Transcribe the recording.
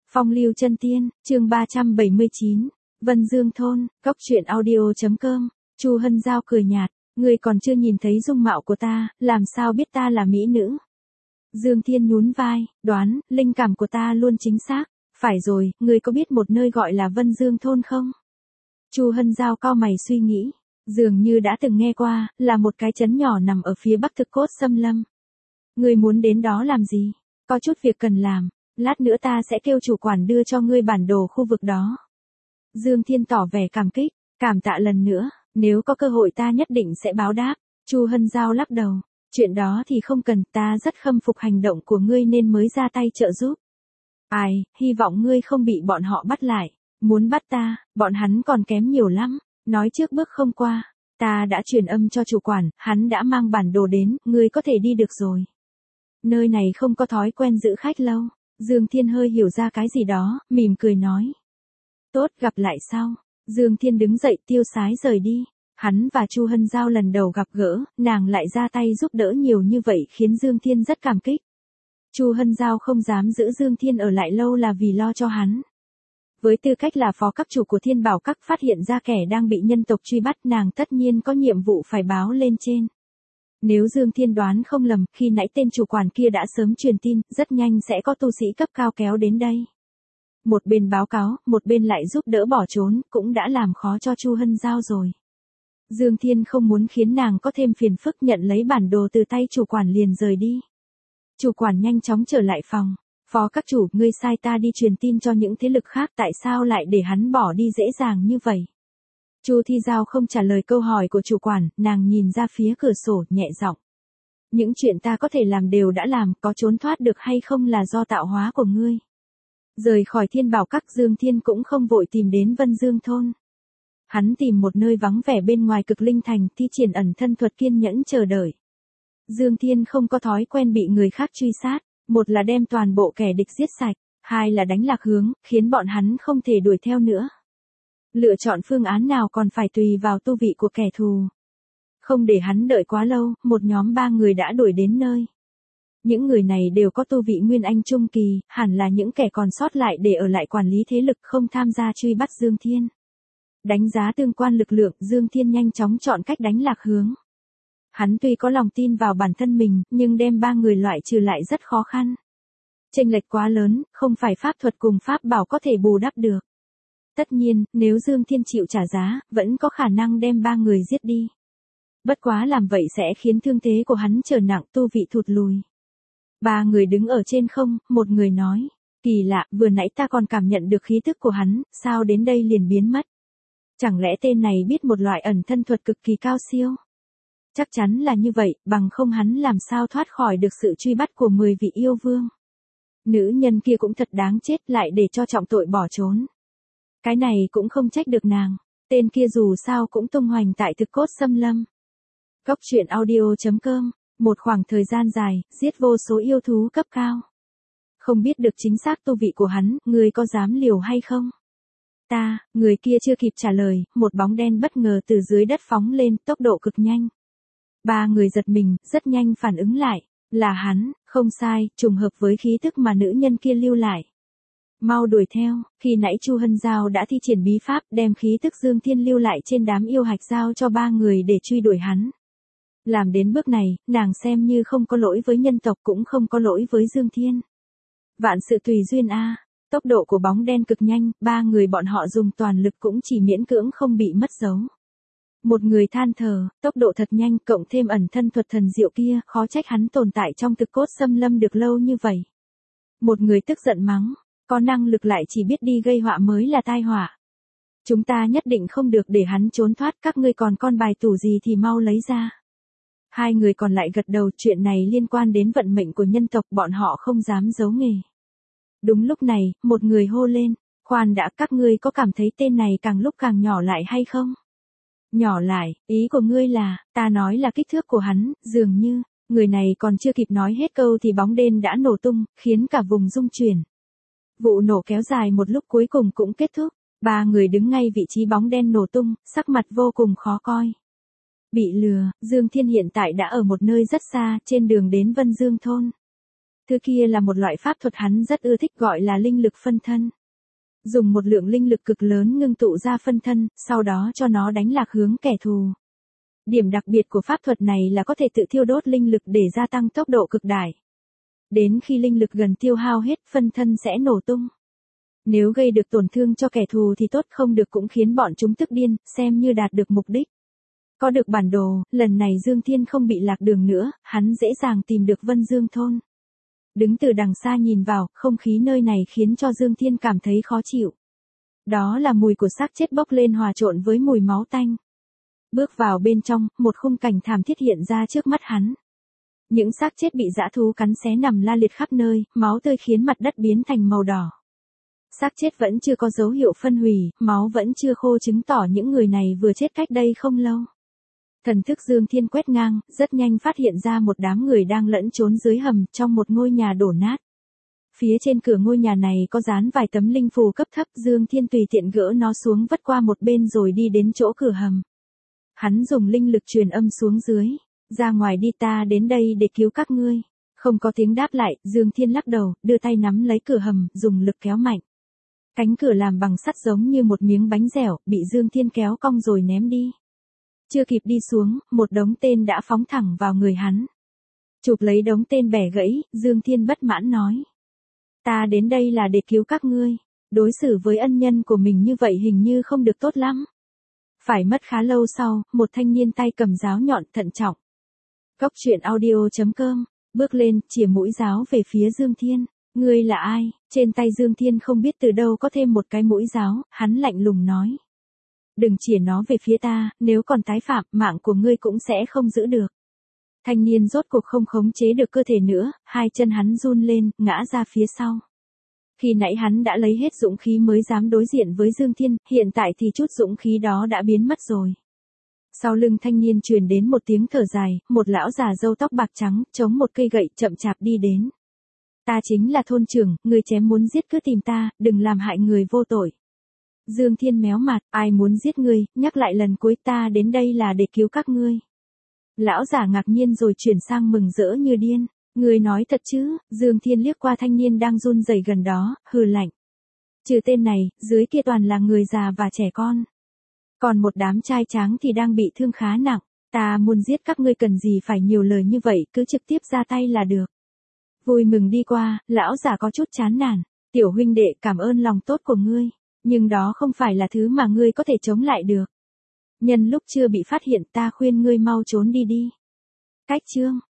Phong lưu chân tiên, chương 379, Vân Dương thôn, cóc truyện audio.com, Chu Hân Giao cười nhạt, ngươi còn chưa nhìn thấy dung mạo của ta, làm sao biết ta là mỹ nữ? Dương Thiên nhún vai, đoán, linh cảm của ta luôn chính xác, phải rồi, ngươi có biết một nơi gọi là Vân Dương thôn không? Chu Hân Giao cau mày suy nghĩ, dường như đã từng nghe qua, là một cái trấn nhỏ nằm ở phía bắc Thực Cốt Xâm Lâm. Ngươi muốn đến đó làm gì? Có chút việc cần làm. Lát nữa ta sẽ kêu chủ quản đưa cho ngươi bản đồ khu vực đó. Dương Thiên tỏ vẻ cảm kích, cảm tạ lần nữa, nếu có cơ hội ta nhất định sẽ báo đáp. Chu Hân Giao lắc đầu, chuyện đó thì không cần, ta rất khâm phục hành động của ngươi nên mới ra tay trợ giúp. Ai, hy vọng ngươi không bị bọn họ bắt lại, muốn bắt ta, bọn hắn còn kém nhiều lắm, nói trước bước không qua, ta đã truyền âm cho chủ quản, hắn đã mang bản đồ đến, ngươi có thể đi được rồi. Nơi này không có thói quen giữ khách lâu. Dương Thiên hơi hiểu ra cái gì đó, mỉm cười nói. Tốt, gặp lại sau. Dương Thiên đứng dậy tiêu sái rời đi. Hắn và Chu Hân Giao lần đầu gặp gỡ, nàng lại ra tay giúp đỡ nhiều như vậy khiến Dương Thiên rất cảm kích. Chu Hân Giao không dám giữ Dương Thiên ở lại lâu là vì lo cho hắn. Với tư cách là phó các chủ của Thiên Bảo Các phát hiện ra kẻ đang bị nhân tộc truy bắt, nàng tất nhiên có nhiệm vụ phải báo lên trên. Nếu Dương Thiên đoán không lầm, khi nãy tên chủ quản kia đã sớm truyền tin, rất nhanh sẽ có tu sĩ cấp cao kéo đến đây. Một bên báo cáo, một bên lại giúp đỡ bỏ trốn, cũng đã làm khó cho Chu Hân Giao rồi. Dương Thiên không muốn khiến nàng có thêm phiền phức, nhận lấy bản đồ từ tay chủ quản liền rời đi. Chủ quản nhanh chóng trở lại phòng. Phó các chủ, ngươi sai ta đi truyền tin cho những thế lực khác, tại sao lại để hắn bỏ đi dễ dàng như vậy? Chu Thi Giao không trả lời câu hỏi của chủ quản, nàng nhìn ra phía cửa sổ, nhẹ giọng. Những chuyện ta có thể làm đều đã làm, có trốn thoát được hay không là do tạo hóa của ngươi. Rời khỏi Thiên Bảo Các, Dương Thiên cũng không vội tìm đến Vân Dương thôn. Hắn tìm một nơi vắng vẻ bên ngoài Cực Linh Thành, thi triển ẩn thân thuật kiên nhẫn chờ đợi. Dương Thiên không có thói quen bị người khác truy sát, một là đem toàn bộ kẻ địch giết sạch, hai là đánh lạc hướng, khiến bọn hắn không thể đuổi theo nữa. Lựa chọn phương án nào còn phải tùy vào tu vị của kẻ thù. Không để hắn đợi quá lâu, một nhóm 3 người đã đuổi đến nơi. Những người này đều có tu vị Nguyên Anh Trung Kỳ, hẳn là những kẻ còn sót lại để ở lại quản lý thế lực, không tham gia truy bắt Dương Thiên. Đánh giá tương quan lực lượng, Dương Thiên nhanh chóng chọn cách đánh lạc hướng. Hắn tuy có lòng tin vào bản thân mình, nhưng đem 3 người loại trừ lại rất khó khăn. Chênh lệch quá lớn, không phải pháp thuật cùng pháp bảo có thể bù đắp được. Tất nhiên, nếu Dương Thiên chịu trả giá, vẫn có khả năng đem 3 người giết đi. Bất quá làm vậy sẽ khiến thương thế của hắn trở nặng, tu vị thụt lùi. 3 người đứng ở trên không, một người nói. Kỳ lạ, vừa nãy ta còn cảm nhận được khí tức của hắn, sao đến đây liền biến mất? Chẳng lẽ tên này biết một loại ẩn thân thuật cực kỳ cao siêu? Chắc chắn là như vậy, bằng không hắn làm sao thoát khỏi được sự truy bắt của 10 vị yêu vương. Nữ nhân kia cũng thật đáng chết, lại để cho trọng tội bỏ trốn. Cái này cũng không trách được nàng, tên kia dù sao cũng tung hoành tại Thực Cốt Xâm Lâm. Cóc truyện audio.com, một khoảng thời gian dài, giết vô số yêu thú cấp cao. Không biết được chính xác tu vị của hắn, ngươi có dám liều hay không? Người kia chưa kịp trả lời, một bóng đen bất ngờ từ dưới đất phóng lên, tốc độ cực nhanh. 3 người giật mình, rất nhanh phản ứng lại, là hắn, không sai, trùng hợp với khí tức mà nữ nhân kia lưu lại. Mau đuổi theo, khi nãy Chu Hân Giao đã thi triển bí pháp, đem khí tức Dương Thiên lưu lại trên đám yêu hạch giao cho 3 người để truy đuổi hắn. Làm đến bước này, nàng xem như không có lỗi với nhân tộc, cũng không có lỗi với Dương Thiên. Vạn sự tùy duyên a. Tốc độ của bóng đen cực nhanh, 3 người bọn họ dùng toàn lực cũng chỉ miễn cưỡng không bị mất dấu. Một người than thở, tốc độ thật nhanh, cộng thêm ẩn thân thuật thần diệu kia, khó trách hắn tồn tại trong Thực Cốt Xâm Lâm được lâu như vậy. Một người tức giận mắng, có năng lực lại chỉ biết đi gây họa mới là tai họa. Chúng ta nhất định không được để hắn trốn thoát, các ngươi còn con bài tủ gì thì mau lấy ra. 2 người còn lại gật đầu, chuyện này liên quan đến vận mệnh của nhân tộc, bọn họ không dám giấu nghề. Đúng lúc này, một người hô lên, khoan đã, các ngươi có cảm thấy tên này càng lúc càng nhỏ lại hay không? Nhỏ lại, ý của ngươi là, ta nói là kích thước của hắn, dường như, người này còn chưa kịp nói hết câu thì bóng đen đã nổ tung, khiến cả vùng rung chuyển. Vụ nổ kéo dài một lúc cuối cùng cũng kết thúc, 3 người đứng ngay vị trí bóng đen nổ tung, sắc mặt vô cùng khó coi. Bị lừa, Dương Thiên hiện tại đã ở một nơi rất xa, trên đường đến Vân Dương thôn. Thứ kia là một loại pháp thuật hắn rất ưa thích gọi là linh lực phân thân. Dùng một lượng linh lực cực lớn ngưng tụ ra phân thân, sau đó cho nó đánh lạc hướng kẻ thù. Điểm đặc biệt của pháp thuật này là có thể tự thiêu đốt linh lực để gia tăng tốc độ cực đại. Đến khi linh lực gần tiêu hao hết, phân thân sẽ nổ tung. Nếu gây được tổn thương cho kẻ thù thì tốt, không được cũng khiến bọn chúng tức điên, xem như đạt được mục đích. Có được bản đồ, lần này Dương Thiên không bị lạc đường nữa, hắn dễ dàng tìm được Vân Dương thôn. Đứng từ đằng xa nhìn vào, không khí nơi này khiến cho Dương Thiên cảm thấy khó chịu. Đó là mùi của xác chết bốc lên hòa trộn với mùi máu tanh. Bước vào bên trong, một khung cảnh thảm thiết hiện ra trước mắt hắn. Những xác chết bị dã thú cắn xé nằm la liệt khắp nơi, máu tươi khiến mặt đất biến thành màu đỏ. Xác chết vẫn chưa có dấu hiệu phân hủy, máu vẫn chưa khô chứng tỏ những người này vừa chết cách đây không lâu. Thần thức Dương Thiên quét ngang, rất nhanh phát hiện ra một đám người đang lẫn trốn dưới hầm trong một ngôi nhà đổ nát. Phía trên cửa ngôi nhà này có dán vài tấm linh phù cấp thấp, Dương Thiên tùy tiện gỡ nó xuống vất qua một bên rồi đi đến chỗ cửa hầm. Hắn dùng linh lực truyền âm xuống dưới, ra ngoài đi, ta đến đây để cứu các ngươi. Không có tiếng đáp lại, Dương Thiên lắc đầu, đưa tay nắm lấy cửa hầm, dùng lực kéo mạnh. Cánh cửa làm bằng sắt giống như một miếng bánh dẻo, bị Dương Thiên kéo cong rồi ném đi. Chưa kịp đi xuống, một đống tên đã phóng thẳng vào người hắn. Chụp lấy đống tên bẻ gãy, Dương Thiên bất mãn nói. Ta đến đây là để cứu các ngươi. Đối xử với ân nhân của mình như vậy hình như không được tốt lắm. Phải mất khá lâu sau, một thanh niên tay cầm giáo nhọn thận trọng. Cốc truyện audio.com, bước lên, chìa mũi giáo về phía Dương Thiên. Ngươi là ai? Trên tay Dương Thiên không biết từ đâu có thêm một cái mũi giáo, hắn lạnh lùng nói. Đừng chìa nó về phía ta, nếu còn tái phạm, mạng của ngươi cũng sẽ không giữ được. Thanh niên rốt cuộc không khống chế được cơ thể nữa, hai chân hắn run lên, ngã ra phía sau. Khi nãy hắn đã lấy hết dũng khí mới dám đối diện với Dương Thiên, hiện tại thì chút dũng khí đó đã biến mất rồi. Sau lưng thanh niên truyền đến một tiếng thở dài, một lão già râu tóc bạc trắng, chống một cây gậy chậm chạp đi đến. Ta chính là thôn trưởng, người chém muốn giết cứ tìm ta, đừng làm hại người vô tội. Dương Thiên méo mặt, ai muốn giết ngươi, nhắc lại lần cuối, ta đến đây là để cứu các ngươi. Lão giả ngạc nhiên rồi chuyển sang mừng rỡ như điên. Ngươi nói thật chứ? Dương Thiên liếc qua thanh niên đang run rẩy gần đó, hừ lạnh. Trừ tên này, dưới kia toàn là người già và trẻ con. Còn một đám trai tráng thì đang bị thương khá nặng. Ta muốn giết các ngươi cần gì phải nhiều lời như vậy, cứ trực tiếp ra tay là được. Vui mừng đi qua, lão giả có chút chán nản. Tiểu huynh đệ, cảm ơn lòng tốt của ngươi. Nhưng đó không phải là thứ mà ngươi có thể chống lại được. Nhân lúc chưa bị phát hiện, ta khuyên ngươi mau trốn đi đi. Cách chương